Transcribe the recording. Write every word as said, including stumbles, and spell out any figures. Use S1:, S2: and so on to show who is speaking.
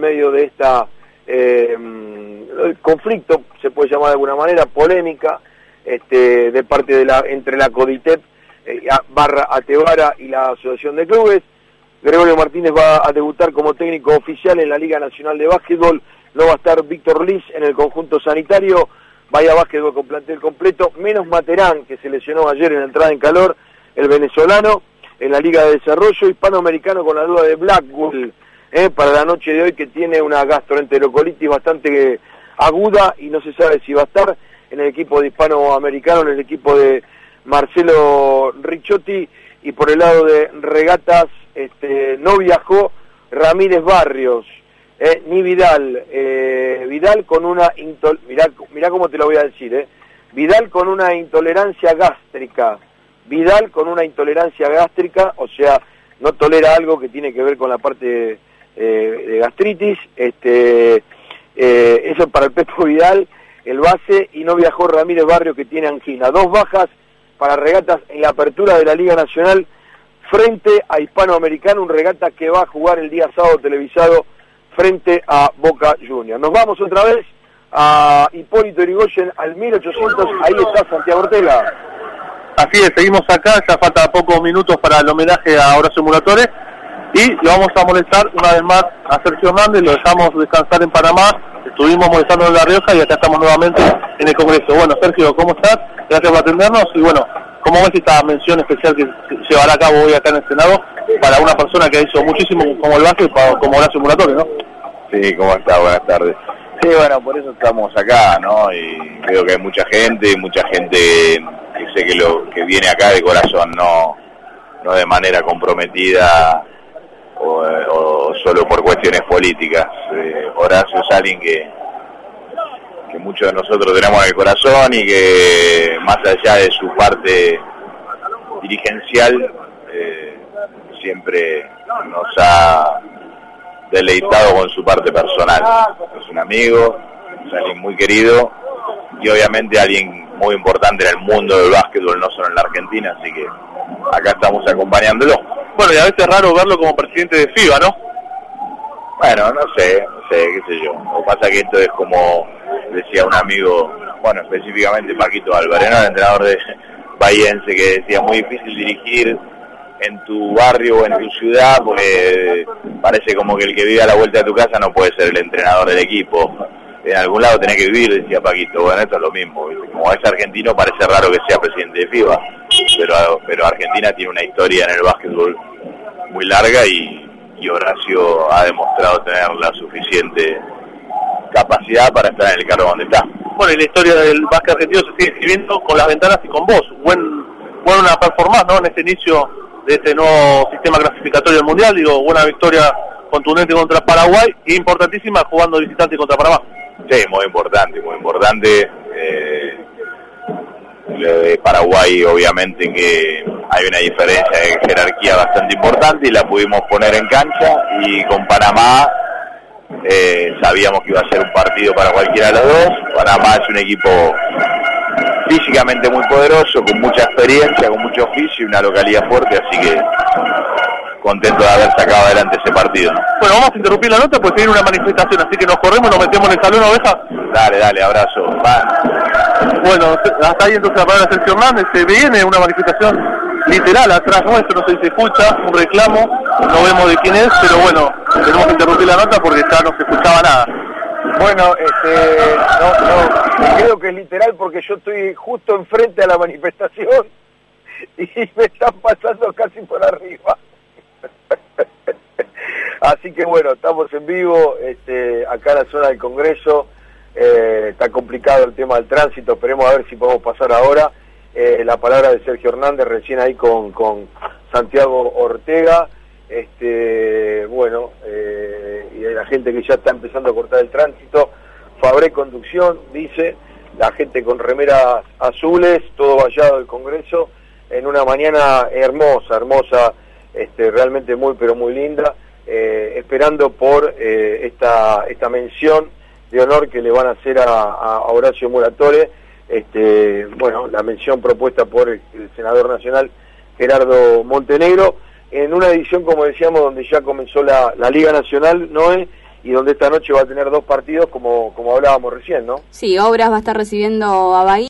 S1: medio de esta eh, conflicto, se puede llamar de alguna manera, polémica, este, de parte de la, entre la CODITEP eh, barra Atevara y la Asociación de Clubes. Gregorio Martínez va a debutar como técnico oficial en la Liga Nacional de Básquetbol. No va a estar Víctor Liz en el conjunto sanitario. Vaya Básquetbol con plantel completo, menos Materán, que se lesionó ayer en la entrada en calor, el venezolano, en la Liga de Desarrollo. Hispanoamericano con la duda de Blackwell, eh, para la noche de hoy, que tiene una gastroenterocolitis bastante aguda y no se sabe si va a estar en el equipo de Hispanoamericano, en el equipo de Marcelo Ricciotti. Y por el lado de regatas, este, no viajó Ramírez Barrios, eh, ni Vidal. Eh, Vidal con una... Intol mirá, mirá cómo te lo voy a decir, eh. Vidal con una intolerancia gástrica. Vidal con una intolerancia gástrica, o sea, no tolera algo que tiene que ver con la parte eh, de gastritis. Este, eh, eso para el Pepo Vidal, el base, y no viajó Ramírez Barrios, que tiene angina. Dos bajas para regatas en la apertura de la Liga Nacional frente a Hispanoamericano, un regata que va a jugar el día sábado televisado frente a Boca Juniors. Nos vamos otra vez a Hipólito Yrigoyen al mil ochocientos, ahí está Santiago Ortega.
S2: Así es, seguimos acá, ya falta pocos minutos para el homenaje a Horacio Muratore y lo vamos a molestar una vez más a Sergio Hernández. Lo dejamos descansar en Panamá, estuvimos molestando en La Rioja y acá estamos nuevamente en el Congreso. Bueno, Sergio, ¿cómo estás? Gracias por atendernos y bueno, ¿cómo ves esta mención especial que se llevará a cabo hoy acá en el Senado para una persona que hizo muchísimo como el básquet, como Horacio Muratore, ¿no?
S3: Sí, ¿cómo está? Buenas tardes. Sí, bueno, por eso estamos acá, ¿no? Y creo que hay mucha gente, mucha gente que sé que lo que viene acá de corazón, no, no de manera comprometida o, o solo por cuestiones políticas. Eh, Horacio es alguien que que muchos de nosotros tenemos en el corazón y que más allá de su parte dirigencial eh, siempre nos ha deleitado con su parte personal. Es un amigo, es alguien muy querido y obviamente alguien muy importante en el mundo del básquetbol, no solo en la Argentina, así que acá estamos acompañándolo.
S2: Bueno, y a veces es raro verlo como presidente de FIBA, ¿no?
S3: Bueno, no sé, no sé, qué sé yo. Lo que pasa es que esto es como decía un amigo, bueno, específicamente Paquito Álvarez, ¿no? El entrenador de Bahiense, que decía, muy difícil dirigir en tu barrio o en tu ciudad, porque parece como que el que vive a la vuelta de tu casa no puede ser el entrenador del equipo. En algún lado tenés que vivir, decía Paquito. Bueno, esto es lo mismo, ¿viste? Como es argentino, parece raro que sea presidente de FIBA, pero, pero Argentina tiene una historia en el básquetbol muy larga y, y Horacio ha demostrado tener la suficiente capacidad para estar en el cargo donde está.
S2: Bueno, y la historia del básquet argentino se sigue escribiendo con las ventanas y con vos. Buen, buena performance, ¿no? En este inicio de este nuevo sistema clasificatorio del Mundial, digo, buena victoria contundente contra Paraguay e importantísima jugando visitante contra Panamá.
S3: Sí, muy importante, muy importante. Eh, lo de Paraguay, obviamente que hay una diferencia de jerarquía bastante importante y la pudimos poner en cancha, y con Panamá eh, sabíamos que iba a ser un partido para cualquiera de los dos. Panamá es un equipo físicamente muy poderoso, con mucha experiencia, con mucho oficio y una localidad fuerte, así que contento de haber sacado adelante ese partido.
S2: Bueno, vamos a interrumpir la nota, pues tiene una manifestación, así que nos corremos, nos metemos en el salón, Oveja.
S3: Dale, dale, abrazo. Va.
S2: Bueno, hasta ahí entonces la palabra de Sergio Hernández. Se viene una manifestación literal atrás nuestro, no sé si se escucha, un reclamo, no vemos de quién es, pero bueno, tenemos que interrumpir la nota porque ya no se escuchaba nada.
S1: Bueno, este, no, no, creo que es literal porque yo estoy justo enfrente a la manifestación y me están pasando casi por arriba. Así que bueno, estamos en vivo, este, acá en la zona del Congreso. Eh, está complicado el tema del tránsito, esperemos a ver si podemos pasar ahora. Eh, la palabra de Sergio Hernández recién ahí con, con Santiago Ortega. Este, bueno, eh, y la gente que ya está empezando a cortar el tránsito. Fabré Conducción, dice, la gente con remeras azules, todo vallado del Congreso, en una mañana hermosa, hermosa, este, realmente muy pero muy linda, eh, esperando por eh, esta, esta mención de honor que le van a hacer a, a Horacio Muratore, este, bueno, la mención propuesta por el, el senador nacional Gerardo Montenegro, en una edición, como decíamos, donde ya comenzó la, la Liga Nacional, Noé, y donde esta noche va a tener dos partidos como, como hablábamos recién, ¿no?
S4: Sí, Obras va a estar recibiendo a Bahía.